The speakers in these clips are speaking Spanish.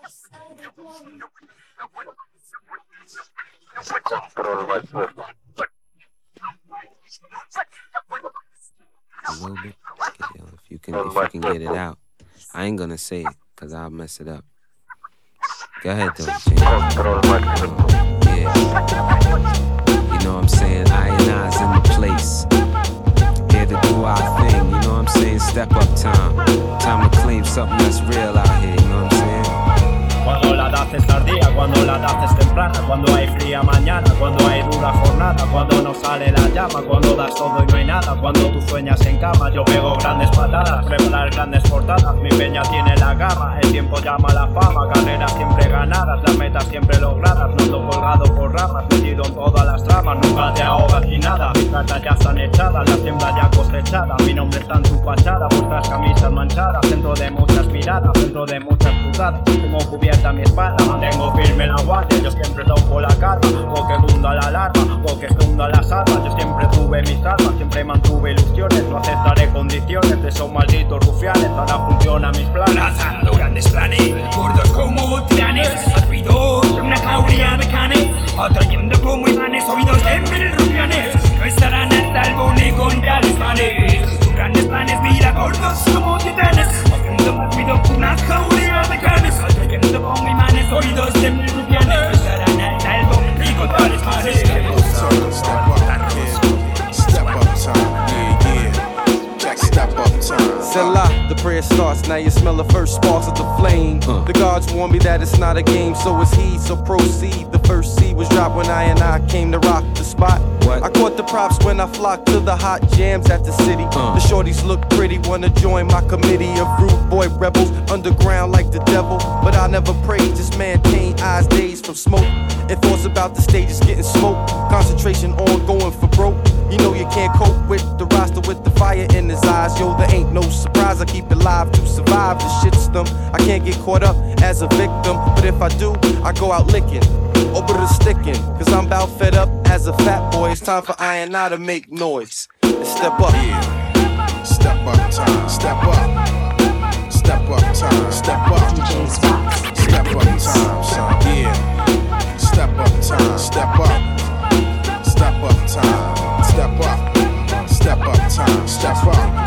A little bit. If you can get it out. I ain't gonna say it, cause I'll mess it up. Go ahead though, James. Yeah. You know what I'm saying? I and I's in the place. Here to do our thing, you know what I'm saying? Step up time. Time to claim something that's real out here, you know what I'm saying? Cuando la edad es tardía, cuando la edad es temprana, cuando hay fría mañana, cuando hay dura jornada, cuando no sale la llama, cuando das todo y no hay nada, cuando tú sueñas en cama, yo pego grandes patadas, preparar grandes portadas, mi peña tiene la gama, el tiempo llama a la fama, carreras siempre ganadas, las metas siempre logradas, no ando colgado por ramas, metido en todas las tramas, nunca te ahogas ni nada, mis cartas ya están echadas, la siembra ya cosechada, mi nombre está en tu fachada, vuestras camisas manchadas, dentro de muchas miradas, dentro de muchas putadas, tengo cubierta mi espalda, mantengo firme la guardia, yo siempre toco la calma, o que funda la alarma, o que funda las armas, yo siempre tuve mis armas, siempre mantuve ilusiones, no aceptaré condiciones de esos malditos rufianes, ahora funcionan mis planes. Trazando grandes planes, gordos como tiranes, alrededor de una jauría de canes, atrayendo como imanes, oídos de mil rufianes, no estarán a salvo ni contra los males, tus grandes planes, mira gordos como titanes, haciendo más ruido que una jauría de canes, atrayendo como imanes, oídos de mil rufianes, no estarán a salvo ni contra los males. Selah, the prayer starts, now you smell the first sparks of the flame. The gods warn me that it's not a game, so it's he, so proceed. The first seed was dropped when I came to rock the spot. I caught the props when I flocked to the hot jams at the city. The shorties look pretty, wanna join my committee of rude boy rebels, underground like the devil. But I never pray, just maintain eyes dazed from smoke. And thoughts about the stage is getting smoked. Concentration on going for broke. You know you can't cope with the roster with the fire in his eyes. Yo, there ain't no surprise, I keep it live to survive the shitstorm. I can't get caught up as a victim, but if I do, I go out licking, over the sticking. Cause I'm about fed up as a fat boy. It's time for I and I to make noise and step up. Yeah. Step up time, step up. Step up time, step up. Step up time, son, yeah. Step up time, step up. Step up time, step up. Step up time, step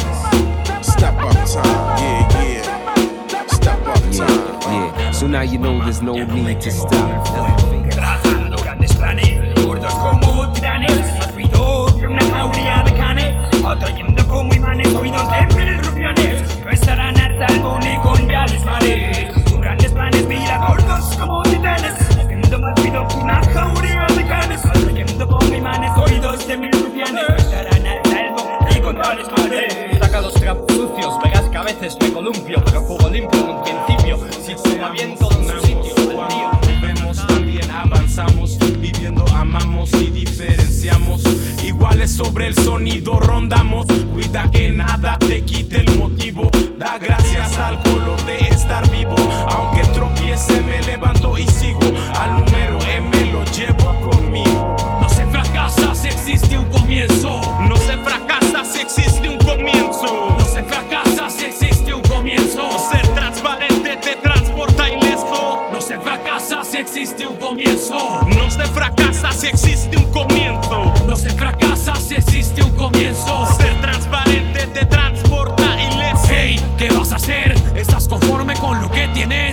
up. Step up time, yeah, yeah. Step up time. Yeah. So now you know there's no need to stop. Trazando grandes planes, gordos como titanes, alrededor de una jauría de canes, atrayendo como imanes, oídos de mil rufianes, no estarán a salvo ni contra los males. Tus grandes planes, mira gordos como titanes, haciendo más ruido que una jauría de canes, atrayendo como imanes, oídos de mil rufianes, no estarán a salvo ni contra los males. Saca los trapos sucios, verás que a veces me columpio, pero juego limpio en un principio, si toma bien todo en su sitio, el mío. Vemos también avanzamos, viviendo amamos y diferenciamos. Iguales sobre el sonido rondamos, cuida que nada te quite el motivo. Da gracias al color de estar vivo, aunque tropiece me levanto y sigo. Al número M lo llevo conmigo. No se fracasa si existe un comienzo. No se fracasa si existe un comienzo. No se fracasa si existe un comienzo. Ser transparente te transporta ileso. No se fracasa si existe un comienzo. No se fracasa si existe un comienzo. No se fracasa si existe un comienzo. Ser transparente te transporta ileso. Hey, ¿qué vas a hacer? ¿Estás conforme con lo que tienes?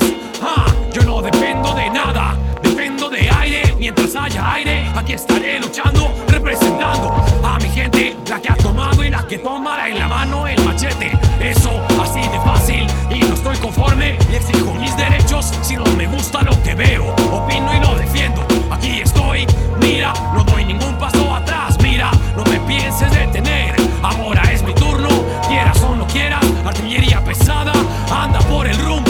Yo no dependo de nada, dependo de aire. Mientras haya aire, aquí estaré luchando, representando a mi gente, la que ha tomado y la que tomará en la mano el machete. Eso así de fácil, y no estoy conforme y exijo mis derechos. Si no me gusta lo que veo, opino y lo defiendo. Aquí estoy, mira, no doy ningún paso atrás. Mira, no me pienses detener, ahora es mi turno. Quieras o no quieras, artillería pesada anda por el rumbo.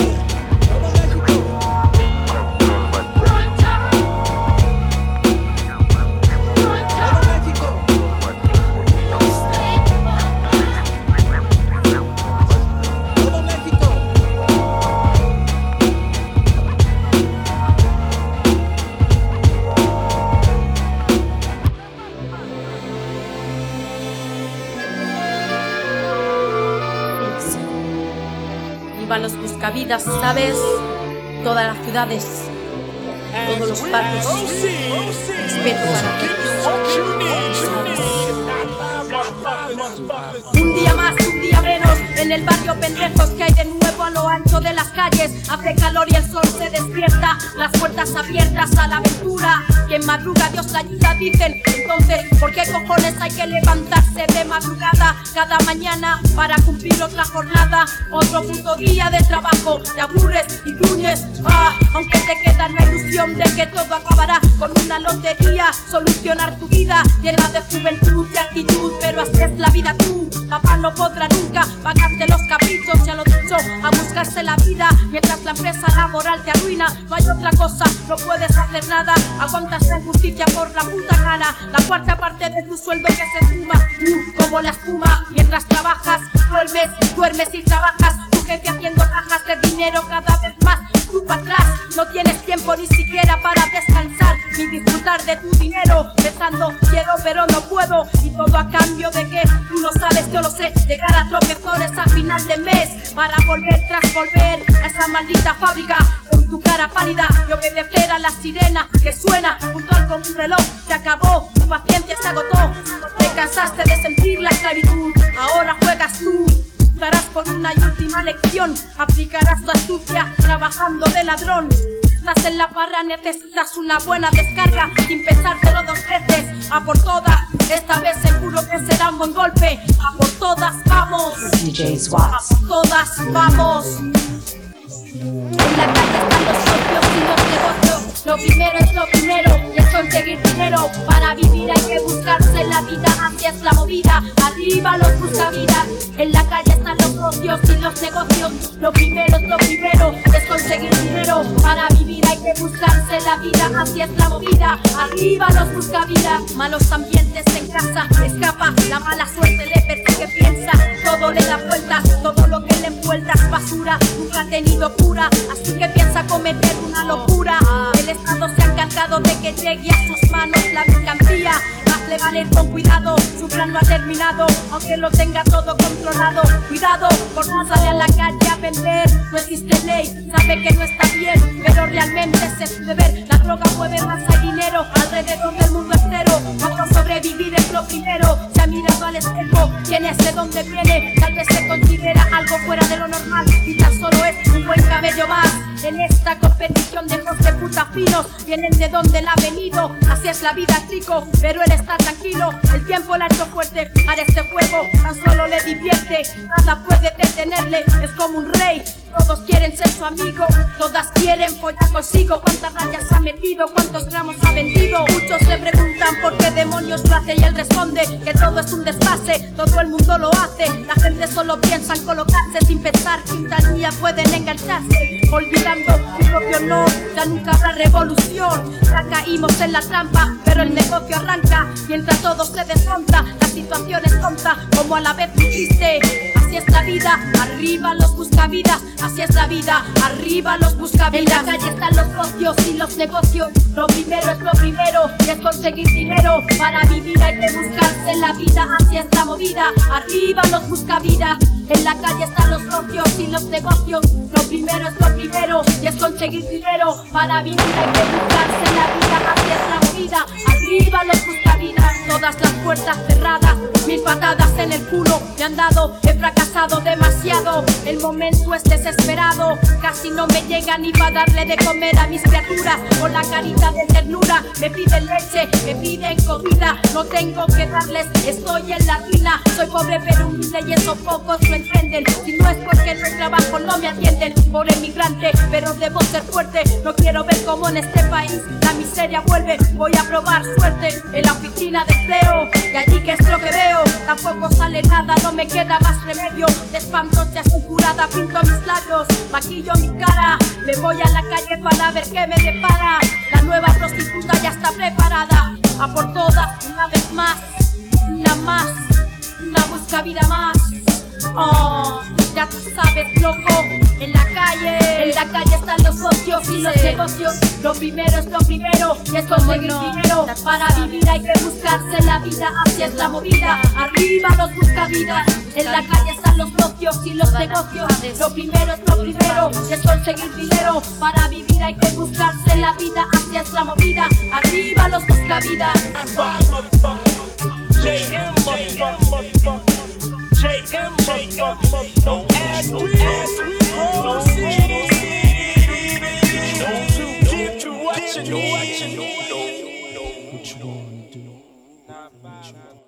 Vivan los buscavidas, ¿sabes? todas las ciudades, todos los barrios. Respeto para todos. Un día más, un día menos, en el barrio pendejos que hay de nuevo a lo ancho de las calles. Hace calor y el sol se despierta, las puertas abiertas a la aventura. Quien madruga Dios la ayuda, dicen. Entonces, ¿por qué cojones hay que levantarse de madrugada cada mañana para cumplir otra jornada? Otro puto día de trabajo, te aburres y gruñes. Aunque te queda la ilusión de que todo acabará con una lotería. Solucionar tu vida llena de juventud y actitud, pero así es la vida tú. Papá no podrá nunca pagarte los caprichos, ya lo dicho, a buscarse la vida mientras la empresa laboral te arruina. No hay otra cosa, no puedes hacer nada, aguantas la injusticia por la puta cara. La cuarta parte de tu sueldo que se fuma, como la espuma. Mientras trabajas, duermes y trabajas. Tu jefe haciendo cajas de dinero cada vez más. Tú para atrás, no tienes tiempo ni siquiera para descansar ni disfrutar de tu dinero, pensando quiero pero no puedo, y todo a cambio de que tú no sabes, yo lo sé, llegar a tropezones a final de mes para volver tras volver a esa maldita fábrica con tu cara pálida y obedecer a la sirena que suena puntual como un reloj. Se acabó, tu paciencia se agotó, te cansaste de sentir la esclavitud, ahora juegas tú. Darás por una y última lección, aplicarás tu astucia trabajando de ladrón. Estás en la barra, necesitas una buena descarga sin pensártelo dos veces. A por todas, esta vez seguro que será un buen golpe. A por todas vamos, DJ Swats. A por todas vamos. En la calle están los socios y los negocios. Lo primero es lo primero, y es conseguir dinero. Para vivir hay que buscarse la vida, así es la movida. Arriba los buscavidas. En la calle están los socios y los negocios. Lo primero es lo primero, es conseguir dinero. Para vivir hay que buscarse la vida, así es la movida. Arriba los buscavidas. Malos ambientes en casa, escapa. La mala suerte le persigue, piensa. Todo le da vuelta, todo lo que le envuelta es basura. Nunca ha tenido cura, así que piensa cometer una locura. El Estado se ha encargado de que llegue a sus manos la mercancía. Más le vale con cuidado, su plan no ha terminado, aunque lo tenga todo controlado. Cuidado, por no salir a la calle a vender. No existe ley, sabe que no está bien, pero realmente se puede ver. La droga mueve masa y dinero alrededor del mundo entero. Cuando sobrevivir es lo primero. Se ha mirado al espejo, quién es, de dónde viene. Tal vez se considera algo fuera de lo normal y tan solo es un buen cabello más. En esta competición de hijos de puta finos, vienen de donde él ha venido. Así es la vida, chico, pero él está tranquilo. El tiempo le ha hecho fuerte para este juego, tan solo le divierte. Nada puede detenerle, es como un rey. Todos quieren ser su amigo, todas quieren follar consigo. ¿Cuántas rayas ha metido? ¿Cuántos gramos ha vendido? Muchos le preguntan por qué demonios lo hace y él responde que todo es un desfase, todo el mundo lo hace. La gente solo piensa en colocarse sin pensar que un tal día pueden engancharse. Olvidando su propio honor, ya nunca habrá revolución. Ya caímos en la trampa, pero el negocio arranca. Mientras todo se desmonta, la situación es tonta, como a la vez dijiste. Así es la vida, arriba los buscavidas. Así es la vida, arriba los buscavidas. En la calle están los socios y los negocios. Lo primero es lo primero, y es conseguir dinero. Para vivir hay que buscarse la vida, así es la movida. Arriba los buscavidas. En la calle están los socios y los negocios. Lo primero es lo primero, y es conseguir dinero. Para vivir hay que buscarse la vida, así es la movida. Arriba los buscavidas. Todas las puertas cerradas, mil patadas en el culo me han dado. He fracasado demasiado, el momento es desesperado. Casi no me llega ni para darle de comer a mis criaturas. Con la carita de ternura me piden leche, me piden comida. No tengo que darles, estoy en la ruina. Soy pobre pero humilde y eso pocos lo entienden. Si no es porque no hay trabajo no me atienden. Pobre migrante, pero debo ser fuerte. No quiero ver cómo en este país la miseria vuelve. Voy a probar suerte en la oficina de empleo, y allí que es lo que veo. Tampoco sale nada, no me queda más remedio. De espanto ya estoy curada, pinto mis labios, maquillo mi cara. Me voy a la calle para ver qué me depara. La nueva prostituta ya está preparada. A por todas, una vez más, una buscavida más. Oh, ya tú sabes, loco, en la calle están los socios socios y los negocios. Lo primero es lo primero y es conseguir dinero. Para vivir hay que buscarse la vida, así es la movida. Arriba los buscavidas, en la calle están los socios y los negocios. Lo primero es lo primero y es conseguir dinero. Para vivir hay que buscarse la vida, así es la movida. Arriba los buscavidas. What you wanna do?